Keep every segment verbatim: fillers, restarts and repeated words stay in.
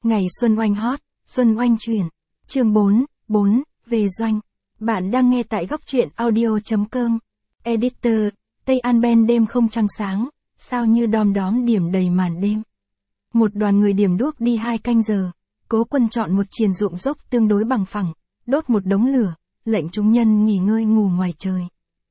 Ngày Xuân Oanh hot, Xuân Oanh chuyển. Chương bốn, bốn, về doanh. Bạn đang nghe tại góc truyện audio chấm com. Editor, Tây An Ben đêm không trăng sáng, sao như đom đóm điểm đầy màn đêm. Một đoàn người điểm đuốc đi hai canh giờ, Cố Quân chọn một triền ruộng dốc tương đối bằng phẳng, đốt một đống lửa, lệnh chúng nhân nghỉ ngơi ngủ ngoài trời.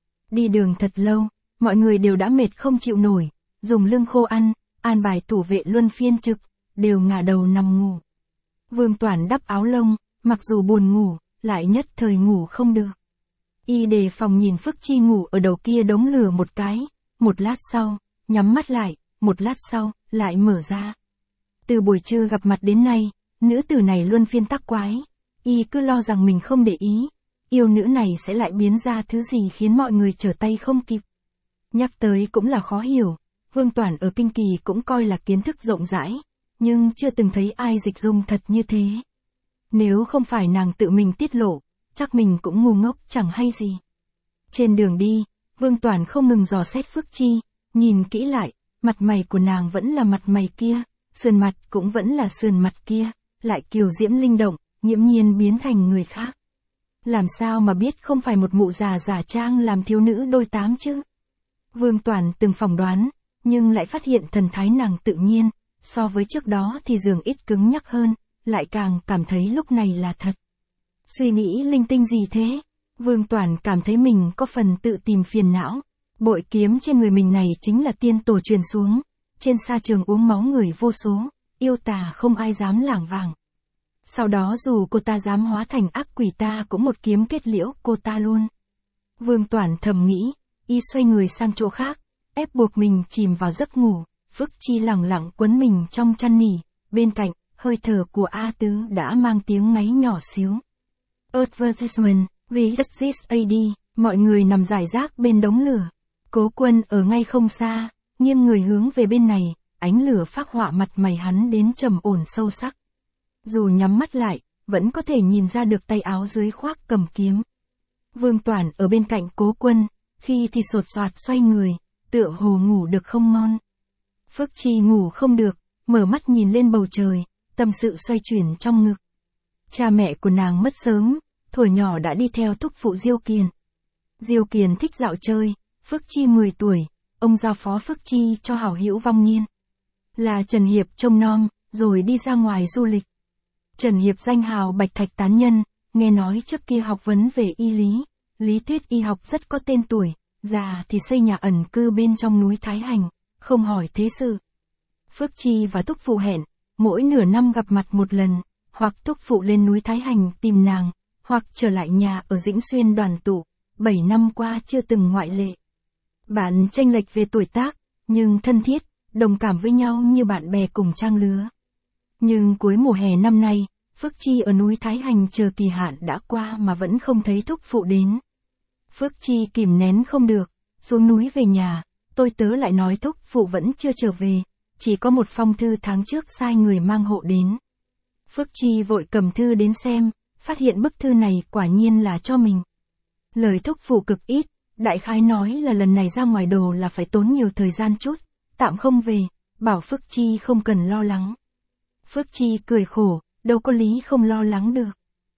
Đi đường thật lâu, mọi người đều đã mệt không chịu nổi, dùng lương khô ăn, an bài thủ vệ luân phiên trực, đều ngả đầu nằm ngủ. Vương Toản đắp áo lông, mặc dù buồn ngủ, lại nhất thời ngủ không được. Y đề phòng nhìn Phước Chi ngủ ở đầu kia đống lửa một cái, một lát sau, nhắm mắt lại, một lát sau, lại mở ra. Từ buổi trưa gặp mặt đến nay, nữ tử này luân phiên tắc quái, y cứ lo rằng mình không để ý, yêu nữ này sẽ lại biến ra thứ gì khiến mọi người trở tay không kịp. Nhắc tới cũng là khó hiểu, Vương Toản ở Kinh Kỳ cũng coi là kiến thức rộng rãi, nhưng chưa từng thấy ai dịch dung thật như thế. Nếu không phải nàng tự mình tiết lộ, chắc mình cũng ngu ngốc chẳng hay gì. Trên đường đi, Vương Toản không ngừng dò xét Phước Chi, nhìn kỹ lại, mặt mày của nàng vẫn là mặt mày kia, sườn mặt cũng vẫn là sườn mặt kia, lại kiều diễm linh động, nghiễm nhiên biến thành người khác. Làm sao mà biết không phải một mụ già giả trang làm thiếu nữ đôi tám chứ? Vương Toản từng phỏng đoán, nhưng lại phát hiện thần thái nàng tự nhiên, so với trước đó thì dường ít cứng nhắc hơn, lại càng cảm thấy lúc này là thật. Suy nghĩ linh tinh gì thế? Vương Toản cảm thấy mình có phần tự tìm phiền não. Bội kiếm trên người mình này chính là tiên tổ truyền xuống, trên sa trường uống máu người vô số, yêu tà không ai dám lảng vảng. Sau đó dù cô ta dám hóa thành ác quỷ ta cũng một kiếm kết liễu cô ta luôn. Vương Toản thầm nghĩ, y xoay người sang chỗ khác, ép buộc mình chìm vào giấc ngủ. Phước Chi lẳng lặng quấn mình trong chăn nỉ, bên cạnh, hơi thở của A Tứ đã mang tiếng ngáy nhỏ xíu. Advertisement, read this a d, mọi người nằm rải rác bên đống lửa. Cố Quân ở ngay không xa, nghiêng người hướng về bên này, ánh lửa phác họa mặt mày hắn đến trầm ổn sâu sắc. Dù nhắm mắt lại, vẫn có thể nhìn ra được tay áo dưới khoác cầm kiếm. Vương Toản ở bên cạnh Cố Quân, khi thì sột soạt xoay người, tựa hồ ngủ được không ngon. Phước Chi ngủ không được, mở mắt nhìn lên bầu trời, tâm sự xoay chuyển trong ngực. Cha mẹ của nàng mất sớm, thuở nhỏ đã đi theo thúc phụ Diêu Kiền. Diêu Kiền thích dạo chơi, Phước Chi mười tuổi, ông giao phó Phước Chi cho hảo hữu Vong Niên. Là Trần Hiệp trông nom, rồi đi ra ngoài du lịch. Trần Hiệp danh hào Bạch Thạch tán nhân, nghe nói trước kia học vấn về y lý, lý thuyết y học rất có tên tuổi, già thì xây nhà ẩn cư bên trong núi Thái Hành, không hỏi thế sự. Phước Chi và thúc phụ hẹn, mỗi nửa năm gặp mặt một lần, hoặc thúc phụ lên núi Thái Hành tìm nàng, hoặc trở lại nhà ở Dĩnh Xuyên đoàn tụ, bảy năm qua chưa từng ngoại lệ. Bạn chênh lệch về tuổi tác, nhưng thân thiết, đồng cảm với nhau như bạn bè cùng trang lứa. Nhưng cuối mùa hè năm nay, Phước Chi ở núi Thái Hành chờ kỳ hạn đã qua mà vẫn không thấy thúc phụ đến. Phước Chi kìm nén không được, xuống núi về nhà, tôi tớ lại nói thúc phụ vẫn chưa trở về, chỉ có một phong thư tháng trước sai người mang hộ đến. Phước Chi vội cầm thư đến xem, phát hiện bức thư này quả nhiên là cho mình. Lời thúc phụ cực ít, đại khái nói là lần này ra ngoài đồ là phải tốn nhiều thời gian chút, tạm không về, bảo Phước Chi không cần lo lắng. Phước Chi cười khổ, đâu có lý không lo lắng được.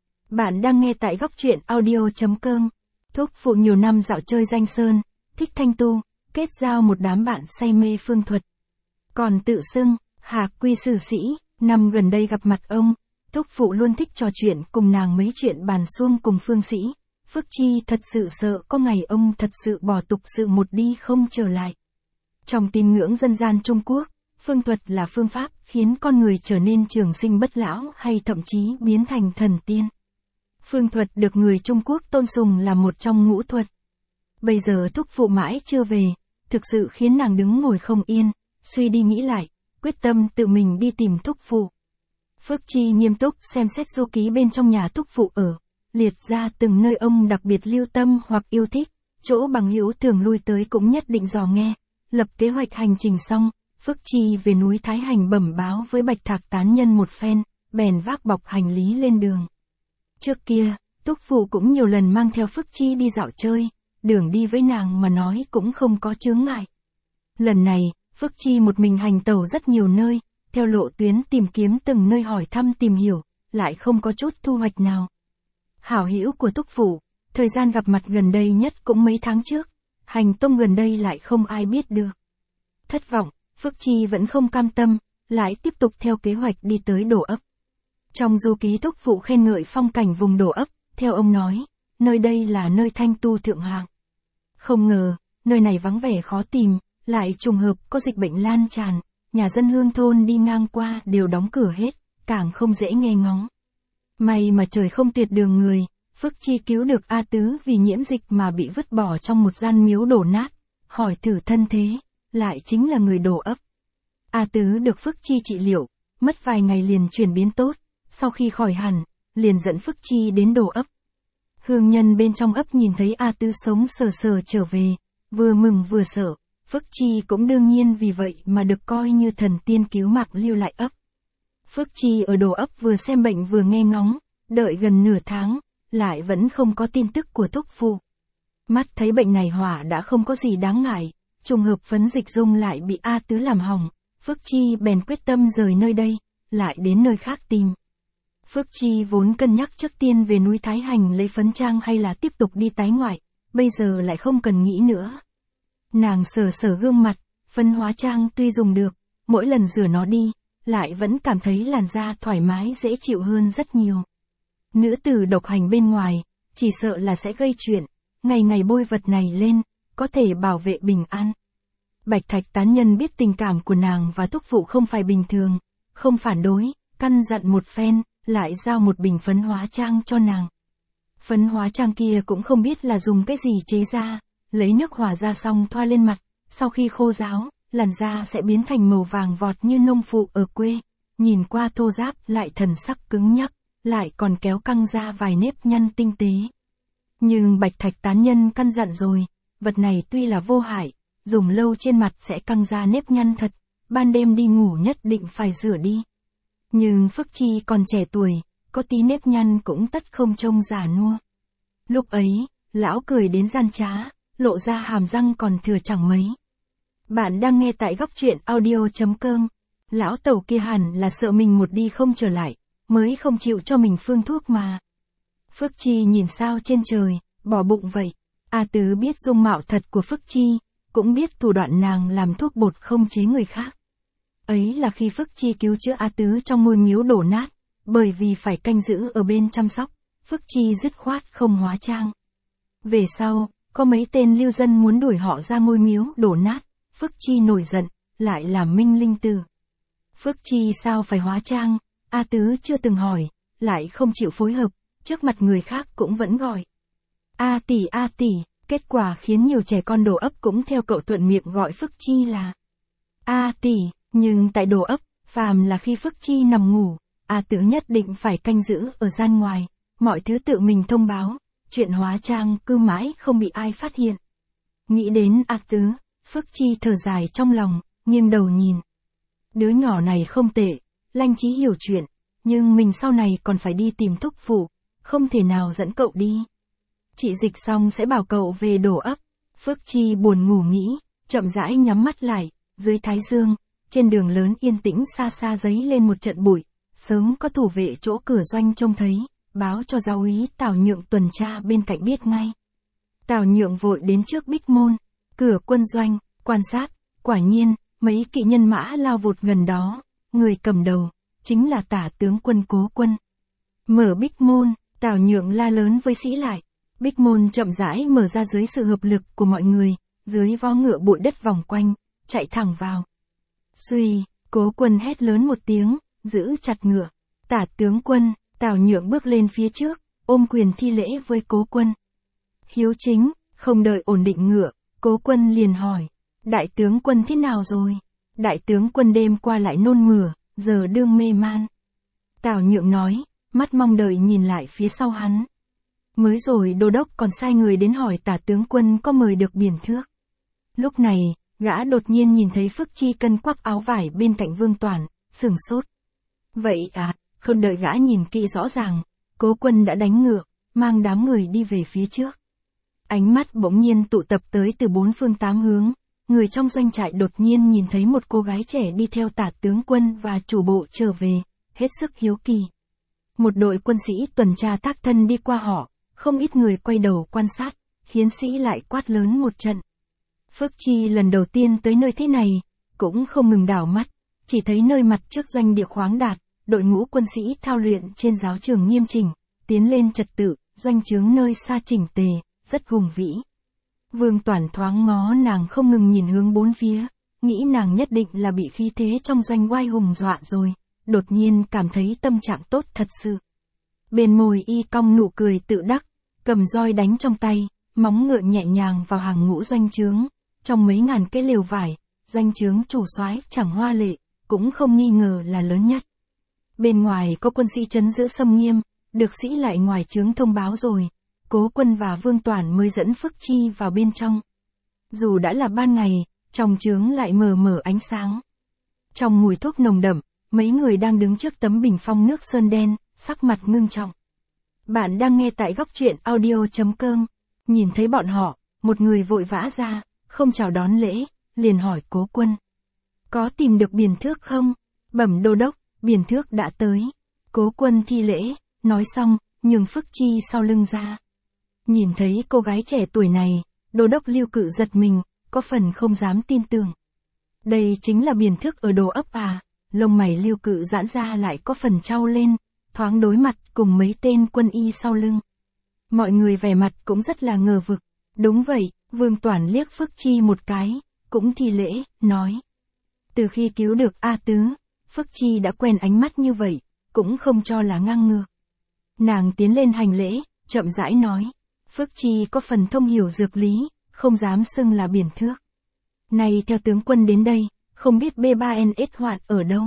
Bạn đang nghe tại góc truyện audio chấm com. Thúc phụ nhiều năm dạo chơi danh sơn, thích thanh tu, kết giao một đám bạn say mê phương thuật. Còn tự xưng, Hạc Quy Sử Sĩ, năm gần đây gặp mặt ông, thúc phụ luôn thích trò chuyện cùng nàng mấy chuyện bàn xuông cùng phương sĩ. Phước Chi thật sự sợ có ngày ông thật sự bỏ tục sự một đi không trở lại. Trong tín ngưỡng dân gian Trung Quốc, phương thuật là phương pháp khiến con người trở nên trường sinh bất lão hay thậm chí biến thành thần tiên. Phương thuật được người Trung Quốc tôn sùng là một trong ngũ thuật. Bây giờ thúc phụ mãi chưa về, thực sự khiến nàng đứng ngồi không yên, suy đi nghĩ lại, quyết tâm tự mình đi tìm thúc phụ. Phước Chi nghiêm túc xem xét du ký bên trong nhà thúc phụ ở, liệt ra từng nơi ông đặc biệt lưu tâm hoặc yêu thích, chỗ bằng hữu thường lui tới cũng nhất định dò nghe. Lập kế hoạch hành trình xong, Phước Chi về núi Thái Hành bẩm báo với Bạch Thạc tán nhân một phen, bèn vác bọc hành lý lên đường. Trước kia, thúc phụ cũng nhiều lần mang theo Phước Chi đi dạo chơi, đường đi với nàng mà nói cũng không có chướng ngại. Lần này, Phước Chi một mình hành tẩu rất nhiều nơi, theo theo lộ tuyến tìm kiếm từng nơi hỏi thăm tìm hiểu, lại không có chút thu hoạch nào. Hảo hữu của Túc Phụ, thời gian gặp mặt gần đây nhất cũng mấy tháng trước, hành tung gần đây lại không ai biết được. Thất vọng, Phước Chi vẫn không cam tâm, lại tiếp tục theo kế hoạch đi tới Đổ Ấp. Trong du ký Túc Phụ khen ngợi phong cảnh vùng Đổ Ấp, theo ông nói, nơi đây là nơi thanh tu thượng hạng. Không ngờ, nơi này vắng vẻ khó tìm, lại trùng hợp có dịch bệnh lan tràn, nhà dân hương thôn đi ngang qua đều đóng cửa hết, càng không dễ nghe ngóng. May mà trời không tuyệt đường người, Phước Chi cứu được A Tứ vì nhiễm dịch mà bị vứt bỏ trong một gian miếu đổ nát, hỏi thử thân thế, lại chính là người Đổ Ấp. A Tứ được Phước Chi trị liệu, mất vài ngày liền chuyển biến tốt, sau khi khỏi hẳn, liền dẫn Phước Chi đến Đổ Ấp. Hương nhân bên trong ấp nhìn thấy A Tứ sống sờ sờ trở về, vừa mừng vừa sợ, Phước Chi cũng đương nhiên vì vậy mà được coi như thần tiên cứu mạng lưu lại ấp. Phước Chi ở Đổ Ấp vừa xem bệnh vừa nghe ngóng, đợi gần nửa tháng, lại vẫn không có tin tức của Túc Phụ. Mắt thấy bệnh này hỏa đã không có gì đáng ngại, trùng hợp phấn dịch dung lại bị A Tứ làm hỏng, Phước Chi bèn quyết tâm rời nơi đây, lại đến nơi khác tìm. Phước Chi vốn cân nhắc trước tiên về núi Thái Hành lấy phấn trang hay là tiếp tục đi tái ngoại, bây giờ lại không cần nghĩ nữa. Nàng sờ sờ gương mặt, phấn hóa trang tuy dùng được, mỗi lần rửa nó đi, lại vẫn cảm thấy làn da thoải mái dễ chịu hơn rất nhiều. Nữ tử độc hành bên ngoài, chỉ sợ là sẽ gây chuyện, ngày ngày bôi vật này lên, có thể bảo vệ bình an. Bạch Thạch tán nhân biết tình cảm của nàng và Túc Phụ không phải bình thường, không phản đối, căn dặn một phen, lại giao một bình phấn hóa trang cho nàng. Phấn hóa trang kia cũng không biết là dùng cái gì chế ra, lấy nước hòa ra xong thoa lên mặt, sau khi khô ráo, làn da sẽ biến thành màu vàng vọt như nông phụ ở quê, nhìn qua thô ráp lại thần sắc cứng nhắc, lại còn kéo căng ra vài nếp nhăn tinh tế. Nhưng Bạch Thạch tán nhân căn dặn rồi, vật này tuy là vô hại, dùng lâu trên mặt sẽ căng ra nếp nhăn thật, ban đêm đi ngủ nhất định phải rửa đi. Nhưng Phước Chi còn trẻ tuổi, có tí nếp nhăn cũng tất không trông già nua. Lúc ấy, lão cười đến gian trá, lộ ra hàm răng còn thừa chẳng mấy. Bạn đang nghe tại góc truyện audio chấm com. Lão tẩu kia hẳn là sợ mình một đi không trở lại, mới không chịu cho mình phương thuốc mà. Phước Chi nhìn sao trên trời, bỏ bụng vậy. A Tứ biết dung mạo thật của Phước Chi, cũng biết thủ đoạn nàng làm thuốc bột không chế người khác. Ấy là khi Phước Chi cứu chữa A Tứ trong ngôi miếu đổ nát, bởi vì phải canh giữ ở bên chăm sóc, Phước Chi dứt khoát không hóa trang. Về sau, có mấy tên lưu dân muốn đuổi họ ra ngôi miếu đổ nát, Phước Chi nổi giận, lại làm minh linh tử. Phước Chi sao phải hóa trang, A Tứ chưa từng hỏi, lại không chịu phối hợp, trước mặt người khác cũng vẫn gọi. A tỷ A tỷ, kết quả khiến nhiều trẻ con Đổ Ấp cũng theo cậu thuận miệng gọi Phước Chi là A tỷ, nhưng tại Đổ Ấp, phàm là khi Phước Chi nằm ngủ, A Tứ nhất định phải canh giữ ở gian ngoài, mọi thứ tự mình thông báo, chuyện hóa trang cứ mãi không bị ai phát hiện. Nghĩ đến A Tứ, Phước Chi thở dài trong lòng, nghiêng đầu nhìn. Đứa nhỏ này không tệ, lanh trí hiểu chuyện, nhưng mình sau này còn phải đi tìm Túc Phụ, không thể nào dẫn cậu đi. Chị dịch xong sẽ bảo cậu về Đổ Ấp. Phước Chi buồn ngủ nghĩ, chậm rãi nhắm mắt lại, dưới thái dương, trên đường lớn yên tĩnh xa xa giấy lên một trận bụi, sớm có thủ vệ chỗ cửa doanh trông thấy, báo cho giáo úy Tào Nhượng tuần tra bên cạnh biết ngay. Tào Nhượng vội đến trước bích môn, cửa quân doanh, quan sát, quả nhiên, mấy kỵ nhân mã lao vụt gần đó, người cầm đầu, chính là Tả tướng quân Cố Quân. Mở bích môn, Tào Nhượng la lớn với sĩ lại, bích môn chậm rãi mở ra dưới sự hợp lực của mọi người, dưới vó ngựa bụi đất vòng quanh, chạy thẳng vào. Xuy, Cố Quân hét lớn một tiếng, giữ chặt ngựa. Tả tướng quân, Tào Nhượng bước lên phía trước, ôm quyền thi lễ với Cố Quân. Hiếu chính, không đợi ổn định ngựa, Cố Quân liền hỏi, đại tướng quân thế nào rồi? Đại tướng quân đêm qua lại nôn mửa, giờ đương mê man. Tào Nhượng nói, mắt mong đợi nhìn lại phía sau hắn. Mới rồi đô đốc còn sai người đến hỏi Tả tướng quân có mời được biển thước. Lúc này, gã đột nhiên nhìn thấy Phước Chi cân quắc áo vải bên cạnh Vương Toản, sửng sốt. Vậy à, không đợi gã nhìn kỹ rõ ràng, Cố Quân đã đánh ngựa, mang đám người đi về phía trước. Ánh mắt bỗng nhiên tụ tập tới từ bốn phương tám hướng, người trong doanh trại đột nhiên nhìn thấy một cô gái trẻ đi theo tả tướng quân và chủ bộ trở về, hết sức hiếu kỳ. Một đội quân sĩ tuần tra thác thân đi qua họ, không ít người quay đầu quan sát, khiến sĩ lại quát lớn một trận. Phước Chi lần đầu tiên tới nơi thế này, cũng không ngừng đảo mắt, chỉ thấy nơi mặt trước doanh địa khoáng đạt, đội ngũ quân sĩ thao luyện trên giáo trường nghiêm chỉnh, tiến lên trật tự, doanh trướng nơi xa chỉnh tề, rất hùng vĩ. Vương Toản thoáng ngó nàng không ngừng nhìn hướng bốn phía, nghĩ nàng nhất định là bị khí thế trong doanh oai hùng dọa rồi, đột nhiên cảm thấy tâm trạng tốt thật sự. Bên môi y cong nụ cười tự đắc, cầm roi đánh trong tay, móng ngựa nhẹ nhàng vào hàng ngũ doanh trướng, trong mấy ngàn cái lều vải, doanh trướng chủ soái chẳng hoa lệ, cũng không nghi ngờ là lớn nhất. Bên ngoài có quân sĩ trấn giữ xâm nghiêm, được sĩ lại ngoài trướng thông báo rồi, Cố Quân và Vương Toản mới dẫn Phước Chi vào bên trong. Dù đã là ban ngày, trong trướng lại mờ mờ ánh sáng. Trong mùi thuốc nồng đậm, mấy người đang đứng trước tấm bình phong nước sơn đen, sắc mặt ngưng trọng. Bạn đang nghe tại góc truyện audio chấm com. Nhìn thấy bọn họ, một người vội vã ra, không chào đón lễ, liền hỏi Cố Quân. Có tìm được Biền Thước không? Bẩm đô đốc, Biền Thước đã tới. Cố Quân thi lễ, nói xong, nhường Phước Chi sau lưng ra. Nhìn thấy cô gái trẻ tuổi này, đô đốc Lưu Cự giật mình, có phần không dám tin tưởng. Đây chính là Biền Thước ở Đồ Ấp à? Lông mày Lưu Cự giãn ra lại có phần trao lên, thoáng đối mặt cùng mấy tên quân y sau lưng. Mọi người vẻ mặt cũng rất là ngờ vực. Đúng vậy, Vương Toản liếc Phước Chi một cái, cũng thi lễ, nói. Từ khi cứu được A Tứ, Phước Chi đã quen ánh mắt như vậy, cũng không cho là ngang ngược. Nàng tiến lên hành lễ, chậm rãi nói. Phước Chi có phần thông hiểu dược lý, không dám xưng là Biền Thước. Này theo tướng quân đến đây, không biết B ba N S hoạn ở đâu.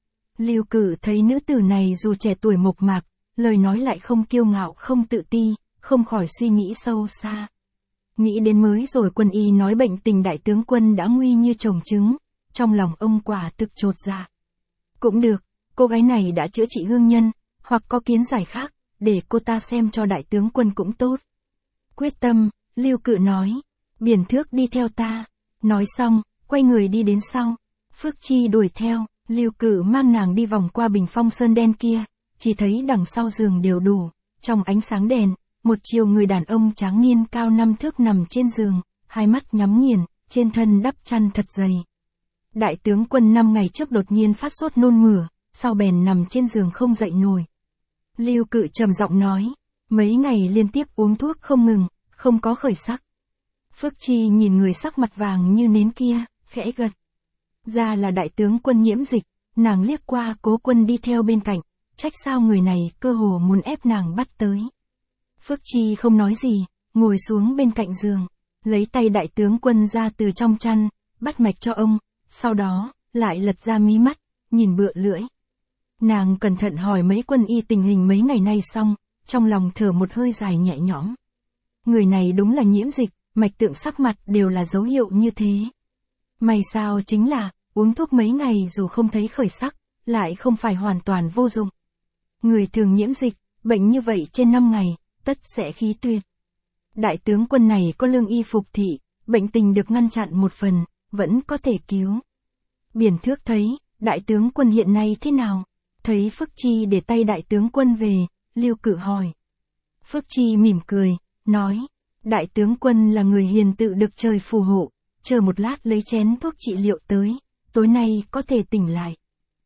Lưu Cử thấy nữ tử này dù trẻ tuổi mộc mạc, lời nói lại không kiêu ngạo không tự ti, không khỏi suy nghĩ sâu xa. Nghĩ đến mới rồi quân y nói bệnh tình đại tướng quân đã nguy như trồng trứng, trong lòng ông quả thực chột dạ. Cũng được, cô gái này đã chữa trị hương nhân, hoặc có kiến giải khác, để cô ta xem cho đại tướng quân cũng tốt. Quyết tâm, Lưu Cự nói, Biền Thước đi theo ta. Nói xong, quay người đi đến sau. Phước Chi đuổi theo, Lưu Cự mang nàng đi vòng qua bình phong sơn đen kia, chỉ thấy đằng sau giường đều đủ, trong ánh sáng đèn, một chiều người đàn ông tráng niên cao năm thước nằm trên giường, hai mắt nhắm nghiền, trên thân đắp chăn thật dày. Đại tướng quân năm ngày trước đột nhiên phát sốt nôn mửa, sau bèn nằm trên giường không dậy nổi. Lưu Cự trầm giọng nói, mấy ngày liên tiếp uống thuốc không ngừng, không có khởi sắc. Phước Chi nhìn người sắc mặt vàng như nến kia, khẽ gật. Ra là đại tướng quân nhiễm dịch, nàng liếc qua Cố Quân đi theo bên cạnh, trách sao người này cơ hồ muốn ép nàng bắt tới. Phước Chi không nói gì, ngồi xuống bên cạnh giường, lấy tay đại tướng quân ra từ trong chăn, bắt mạch cho ông, sau đó, lại lật ra mí mắt, nhìn bựa lưỡi. Nàng cẩn thận hỏi mấy quân y tình hình mấy ngày nay xong, trong lòng thở một hơi dài nhẹ nhõm. Người này đúng là nhiễm dịch, mạch tượng sắc mặt đều là dấu hiệu như thế. May sao chính là, uống thuốc mấy ngày dù không thấy khởi sắc, lại không phải hoàn toàn vô dụng. Người thường nhiễm dịch, bệnh như vậy trên năm ngày, tất sẽ khí tuyệt. Đại tướng quân này có lương y phục thị, bệnh tình được ngăn chặn một phần, vẫn có thể cứu. Biền Thước thấy, đại tướng quân hiện nay thế nào? Thấy Phước Chi để tay đại tướng quân về, Lưu Cự hỏi. Phước Chi mỉm cười, nói, đại tướng quân là người hiền tự được trời phù hộ, chờ một lát lấy chén thuốc trị liệu tới, tối nay có thể tỉnh lại.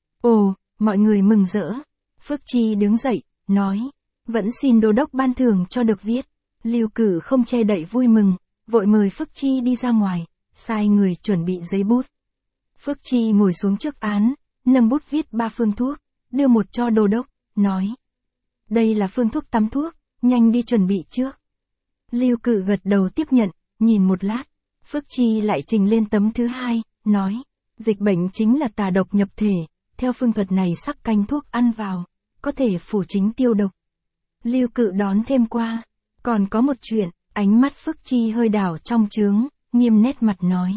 Ồ, mọi người mừng rỡ. Phước Chi đứng dậy, nói, vẫn xin đô đốc ban thưởng cho được viết. Lưu Cử không che đậy vui mừng, vội mời Phước Chi đi ra ngoài, sai người chuẩn bị giấy bút. Phước Chi ngồi xuống trước án, nâng bút viết ba phương thuốc, đưa một cho đô đốc, nói. Đây là phương thuốc tắm thuốc, nhanh đi chuẩn bị trước. Lưu Cử gật đầu tiếp nhận, nhìn một lát, Phước Chi lại trình lên tấm thứ hai, nói, dịch bệnh chính là tà độc nhập thể, theo phương thuật này sắc canh thuốc ăn vào, có thể phủ chính tiêu độc. Lưu Cự đón thêm qua, còn có một chuyện, ánh mắt Phước Chi hơi đảo trong trướng, nghiêm nét mặt nói.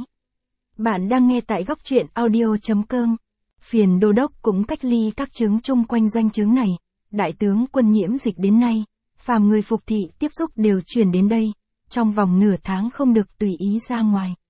Bạn đang nghe tại góc truyện audio chấm com. Phiền đô đốc cũng cách ly các trướng chung quanh doanh trướng này, đại tướng quân nhiễm dịch đến nay, phàm người phục thị tiếp xúc đều truyền đến đây, trong vòng nửa tháng không được tùy ý ra ngoài.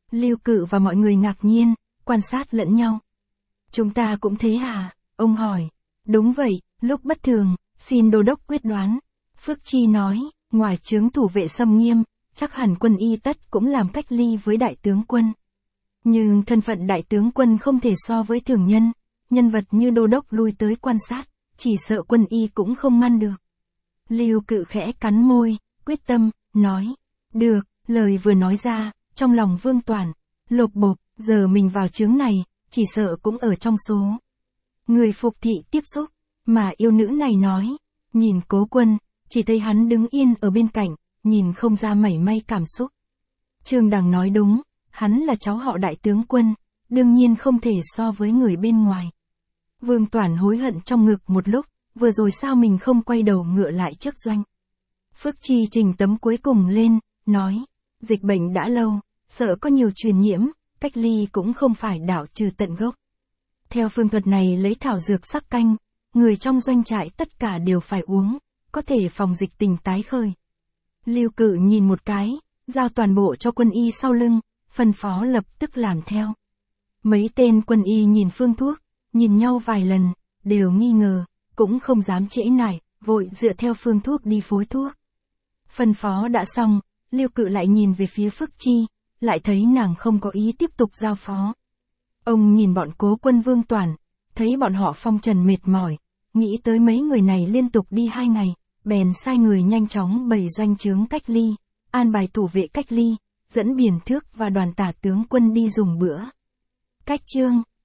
Lưu Cự và mọi người ngạc nhiên, quan sát lẫn nhau. Chúng ta cũng thế hả? Ông hỏi. Đúng vậy, lúc bất thường, xin đô đốc quyết đoán. Phước Chi nói, ngoài chướng thủ vệ xâm nghiêm, chắc hẳn quân y tất cũng làm cách ly với đại tướng quân. Nhưng thân phận đại tướng quân không thể so với thường nhân, nhân vật như đô đốc lui tới quan sát, chỉ sợ quân y cũng không ngăn được. Lưu Cự khẽ cắn môi, quyết tâm, nói. Được, lời vừa nói ra, trong lòng Vương Toản, lột bột, giờ mình vào chướng này, chỉ sợ cũng ở trong số. Người phục thị tiếp xúc, mà yêu nữ này nói, nhìn Cố Quân, chỉ thấy hắn đứng yên ở bên cạnh, nhìn không ra mảy may cảm xúc. Trương Đằng nói đúng, hắn là cháu họ đại tướng quân, đương nhiên không thể so với người bên ngoài. Vương Toản hối hận trong ngực một lúc, vừa rồi sao mình không quay đầu ngựa lại trước doanh. Phước Chi trình tấm cuối cùng lên, nói, dịch bệnh đã lâu, sợ có nhiều truyền nhiễm, cách ly cũng không phải đảo trừ tận gốc. Theo phương thuật này lấy thảo dược sắc canh, người trong doanh trại tất cả đều phải uống, có thể phòng dịch tình tái khởi. Lưu Cự nhìn một cái, giao toàn bộ cho quân y sau lưng, phân phó lập tức làm theo. Mấy tên quân y nhìn phương thuốc, nhìn nhau vài lần, đều nghi ngờ, cũng không dám trễ nải, vội dựa theo phương thuốc đi phối thuốc. Phân phó đã xong, Lưu Cự lại nhìn về phía Phước Chi, lại thấy nàng không có ý tiếp tục giao phó. Ông nhìn bọn Cố Quân Vương Toản, thấy bọn họ phong trần mệt mỏi, nghĩ tới mấy người này liên tục đi hai ngày, bèn sai người nhanh chóng bày doanh trướng cách ly, an bài thủ vệ cách ly, dẫn Biển Thước và đoàn tả tướng quân đi dùng bữa. Cách chương